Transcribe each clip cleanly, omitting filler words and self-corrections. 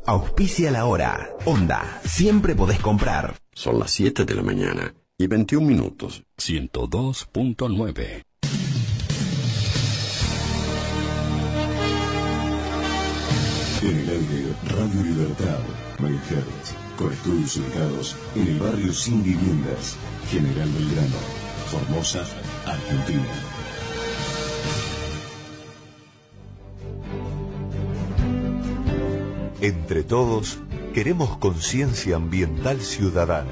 Auspicia la hora. Onda, siempre podés comprar. Son las 7 de la mañana y 21 minutos. 102.9. En el aire, Radio Libertad, MHz, con estudios ubicados en el barrio Sin Viviendas, General Belgrano, Formosa, Argentina. Entre todos, queremos conciencia ambiental ciudadana.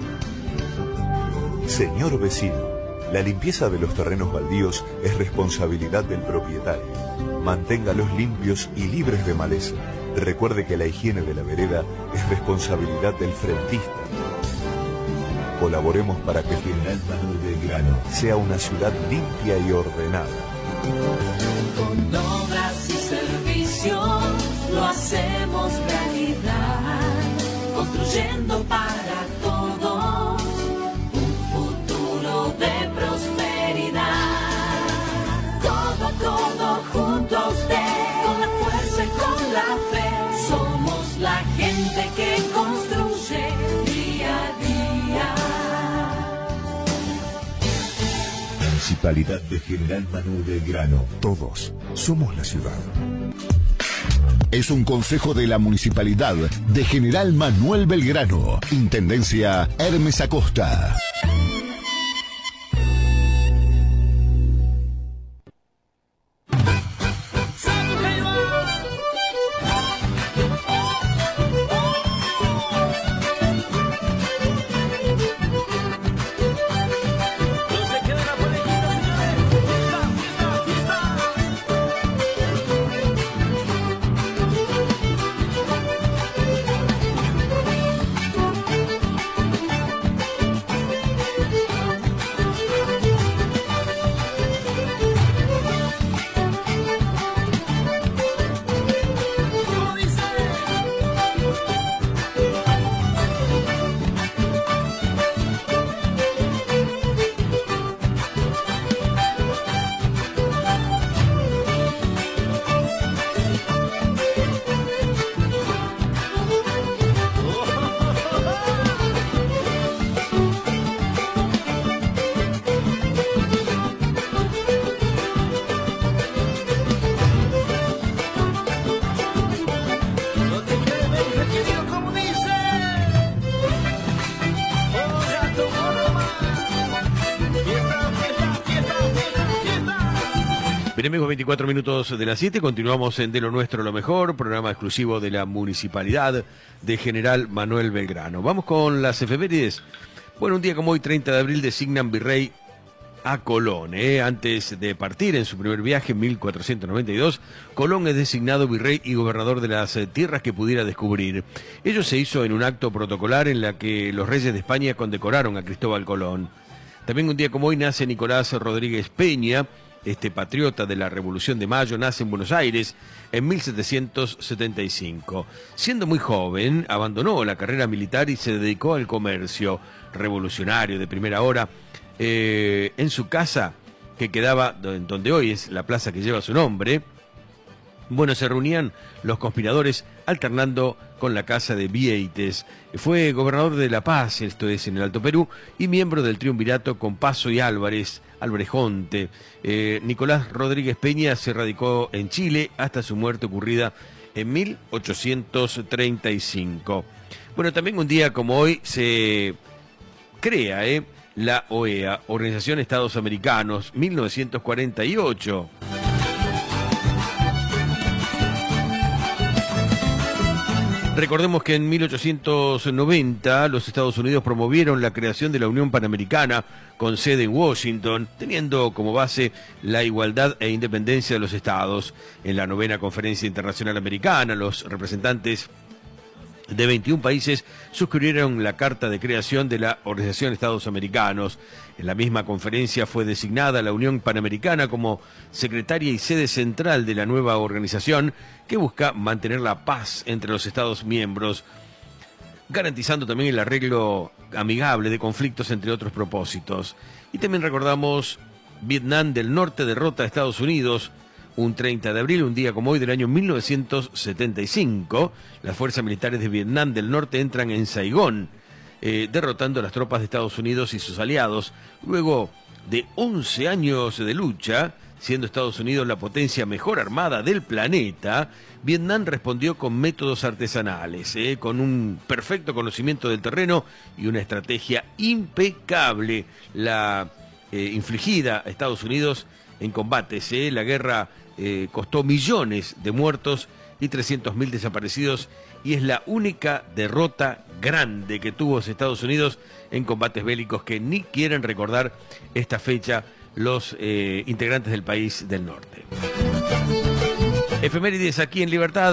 Señor vecino, la limpieza de los terrenos baldíos es responsabilidad del propietario. Manténgalos limpios y libres de maleza. Recuerde que la higiene de la vereda es responsabilidad del frentista. Colaboremos para que General Manuel Belgrano sea una ciudad limpia y ordenada. Con obras y servicios lo hacemos realidad, construyendo para todos un futuro de prosperidad. Codo a codo junto a usted, con la fuerza y con la fe, somos la gente que construye día a día. Municipalidad de General Manuel Belgrano. Todos somos la ciudad. Es un consejo de la Municipalidad de General Manuel Belgrano. Intendencia Hermes Acosta. Bien, amigos, 24 minutos de las 7, continuamos en De lo Nuestro Lo Mejor, programa exclusivo de la Municipalidad de General Manuel Belgrano. Vamos con las efemérides. Bueno, un día como hoy, 30 de abril, designan virrey a Colón. Antes de partir en su primer viaje en 1492, Colón es designado virrey y gobernador de las tierras que pudiera descubrir. Ello se hizo en un acto protocolar en la que los reyes de España condecoraron a Cristóbal Colón. También un día como hoy nace Nicolás Rodríguez Peña. Este patriota de la Revolución de Mayo nace en Buenos Aires en 1775. Siendo muy joven, abandonó la carrera militar y se dedicó al comercio revolucionario de primera hora. En su casa, que quedaba en donde hoy es la plaza que lleva su nombre, bueno, se reunían los conspiradores alternando con la casa de Vieites. Fue gobernador de La Paz, esto es en el Alto Perú, y miembro del triunvirato con Paso y Álvarez, Albrejonte. Nicolás Rodríguez Peña se radicó en Chile hasta su muerte ocurrida en 1835. Bueno, también un día como hoy se crea la OEA, Organización de Estados Americanos, 1948. Recordemos que en 1890 los Estados Unidos promovieron la creación de la Unión Panamericana con sede en Washington, teniendo como base la igualdad e independencia de los estados. En la 9ª Conferencia Internacional Americana, los representantes de 21 países suscribieron la Carta de Creación de la Organización de Estados Americanos. En la misma conferencia fue designada la Unión Panamericana como secretaria y sede central de la nueva organización que busca mantener la paz entre los Estados miembros, garantizando también el arreglo amigable de conflictos, entre otros propósitos. Y también recordamos Vietnam del Norte derrota a Estados Unidos un 30 de abril, un día como hoy del año 1975, las fuerzas militares de Vietnam del Norte entran en Saigón, derrotando a las tropas de Estados Unidos y sus aliados. Luego de 11 años de lucha, siendo Estados Unidos la potencia mejor armada del planeta, Vietnam respondió con métodos artesanales, con un perfecto conocimiento del terreno y una estrategia impecable, la infligida a Estados Unidos en combates. La guerra costó millones de muertos y 300.000 desaparecidos, y es la única derrota grande que tuvo Estados Unidos en combates bélicos que ni quieren recordar esta fecha los integrantes del país del norte. Efemérides aquí en Libertad,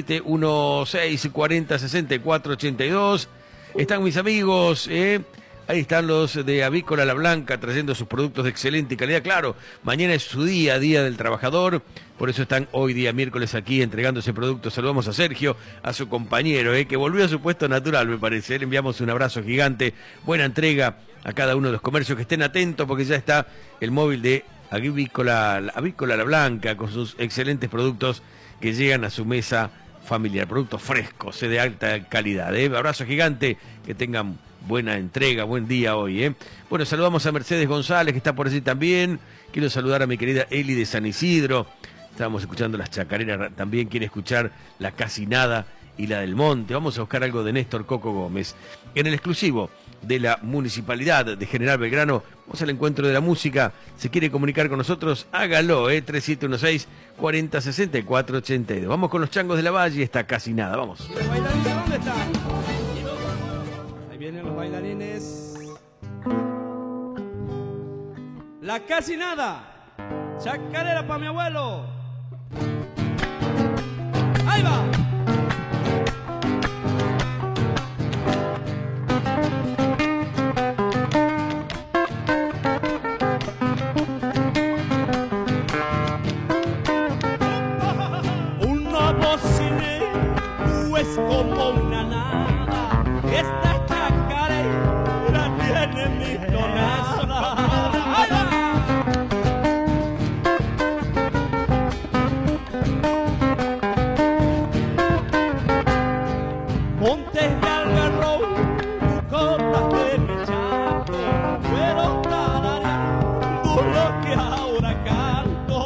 3716406482. Están mis amigos, ahí están los de Avícola La Blanca trayendo sus productos de excelente calidad. Claro, mañana es su día, Día del Trabajador, por eso están hoy día miércoles aquí entregando ese producto. Saludamos a Sergio, a su compañero, que volvió a su puesto natural, me parece. Le enviamos un abrazo gigante, buena entrega a cada uno de los comercios, que estén atentos porque ya está el móvil de Avícola La Blanca con sus excelentes productos que llegan a su mesa familiar, productos frescos, de alta calidad. Abrazo gigante, que tengan buena entrega, buen día hoy. Bueno, saludamos a Mercedes González, que está por allí también. Quiero saludar a mi querida Eli de San Isidro. Estábamos escuchando las chacareras, también quiere escuchar la Casi Nada y la del Monte. Vamos a buscar algo de Néstor Coco Gómez. En el exclusivo de la Municipalidad de General Belgrano, vamos al encuentro de la música. Si quiere comunicar con nosotros, hágalo, 3716-406482. Vamos con los Changos de la Valle, está Casi Nada, vamos. ¿Y los bailarines dónde están? Ahí vienen los bailarines. La Casi Nada, chacarera para mi abuelo. Ahí va. Es como una nada, esta chacarera tiene mi tonada. Montes de algarrobo, cotas de mechaco, fueron tarareando lo que ahora canto.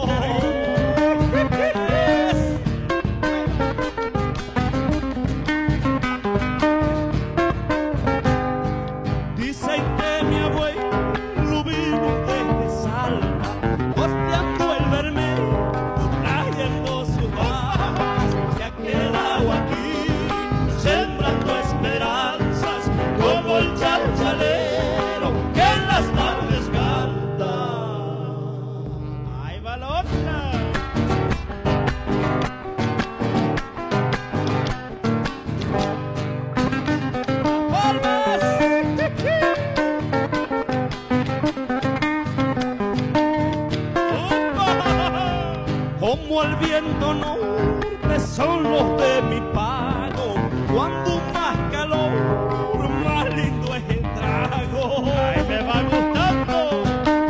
Como el viento norte son los de mi pago, cuando más calor, más lindo es el trago. Ay, me va gustando.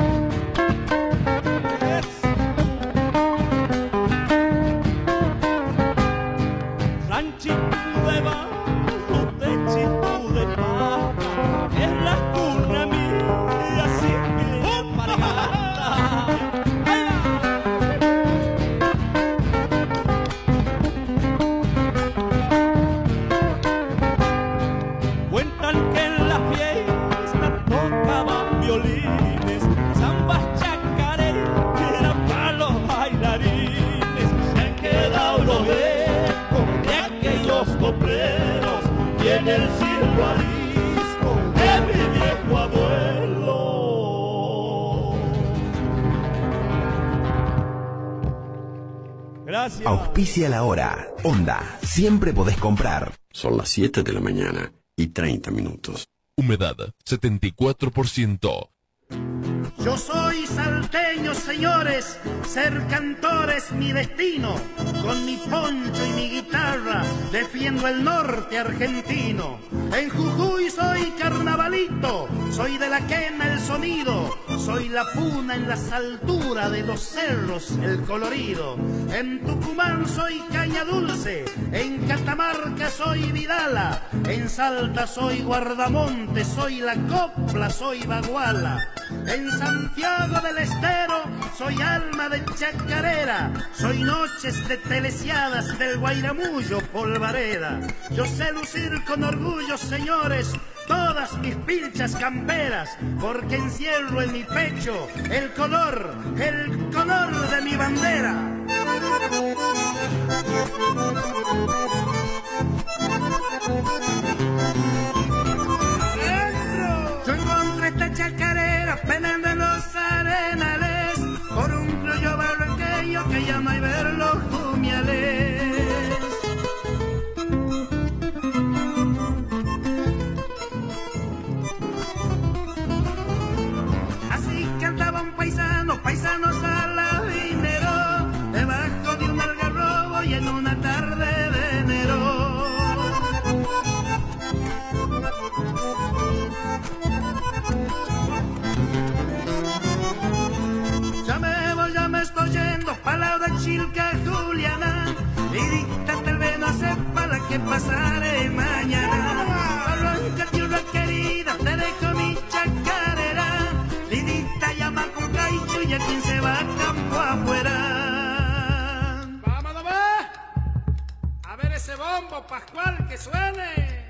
Ranchito de barro, techito de paja, es la cuna mía, así que alpargata. Y en el cielo arisco de mi viejo abuelo. Gracias. Auspicia la hora. Onda, siempre podés comprar. Son las 7 de la mañana y 30 minutos. Humedad, 74%. Yo soy salteño, señores, ser cantor es mi destino. Con mi poncho y mi guitarra defiendo el norte argentino. En Jujuy soy carnavalito, soy de la quena el sonido. Soy la puna en las alturas de los cerros el colorido. En Tucumán soy caña dulce, en Catamarca soy Vidala. En Salta soy guardamonte, soy la copla, soy baguala. En Santiago del Estero soy alma de chacarera, soy noches de telesiadas del Guairamullo polvareda. Yo sé lucir con orgullo, señores, todas mis pilchas camperas, porque encierro en mi pecho el color de mi bandera. Yo encontré esta chacarera penando en los arenales por un criollo barranqueño que llama y ver los jumiales. Así cantaba un paisano salabinero, debajo de un algarrobo y en una tarde de enero. Ya me estoy yendo pa' la de Chilca, Juliana. Lidita, tal vez no sepa la que pasaré mañana. Arranca, tierra querida, te dejo mi chacarera. Lidita, llama con caicho y a quien se va a campo afuera. ¡Vamos a ver ese bombo, Pascual, que suene!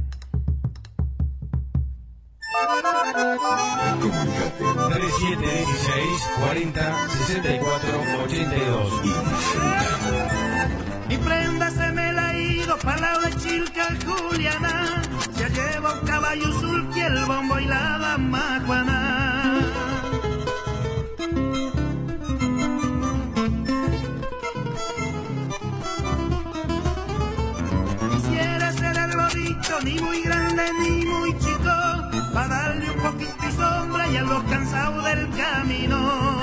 Comunicate 3716-40-64-82 Mi prenda se me la ha ido pa' la de Chilca, Juliana. Ya lleva un caballo sulky, el bombo y la dama Juana. Quisiera ser el bodito, ni muy grande ni muy chico, para darle un poquito de sombra y a los cansados del camino.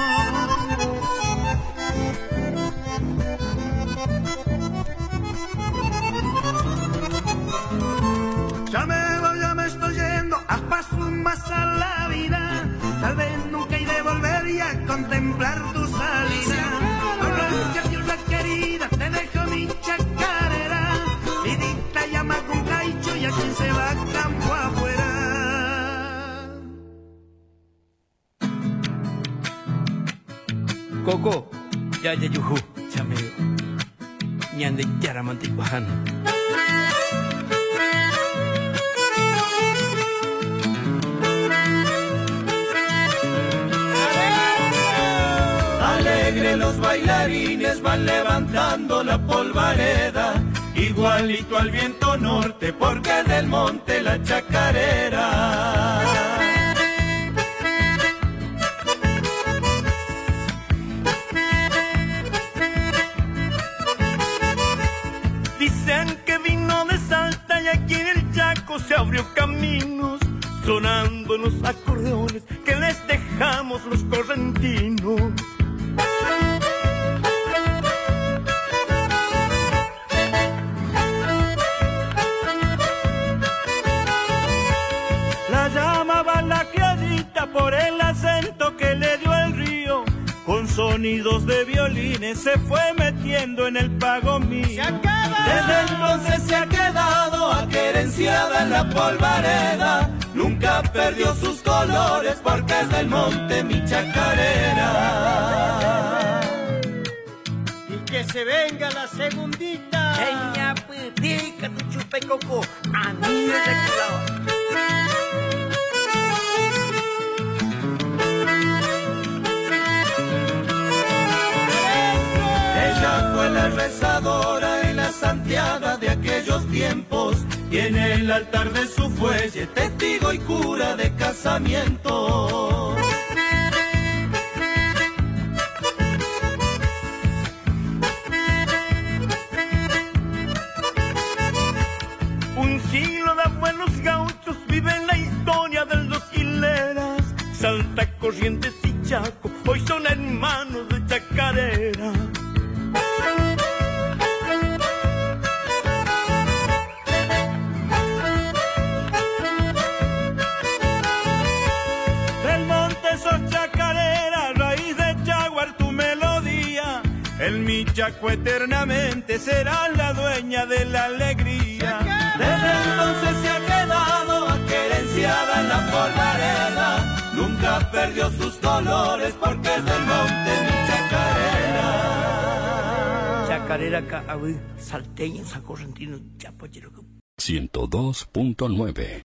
Ya me estoy yendo a paso más a la vida. Tal vez nunca iré a volver y a contemplar tu salida. Arranca, tierra querida, te dejo mi chacarera. Lidita, llama con caicho y a quien se va a campo afuera. Coco, ya yuju, chameo. Ñande yaramanticuajana. Alegre los bailarines van levantando la polvareda, igualito al viento norte porque del monte la chacarera. Dicen que vino de Salta y aquí en el Chaco se abrió caminos, sonando en los acordeones que les dejamos los correntinos. La llamaban la criadita por el acento que le dio el río, con sonidos de violines se fue metiendo en el pago mío. Desde entonces se ha quedado aquerenciada en la polvareda, nunca perdió sus colores porque es del monte mi chacarera. Y que se venga la segundita. Seña, pitica tu chupe coco, a mí me reclama. Ella fue la rezadora y la santiaga de aquellos tiempos, y en el altar de su fuelle testigo y cura de casamiento. Un siglo de buenos gauchos vive en la historia de los hileras. Salta Corrientes y Chaco hoy son hermanos de chacarera. Del monte sos chacarera, raíz de jaguar tu melodía. En mi Chaco eternamente serás la dueña de la alegría. Desde entonces se ha quedado aquerenciada en la polvareda. Nunca perdió sus colores porque es del monte mi chacarera. Chacarera, salteña, San Correntino, Chapoyero. 102.9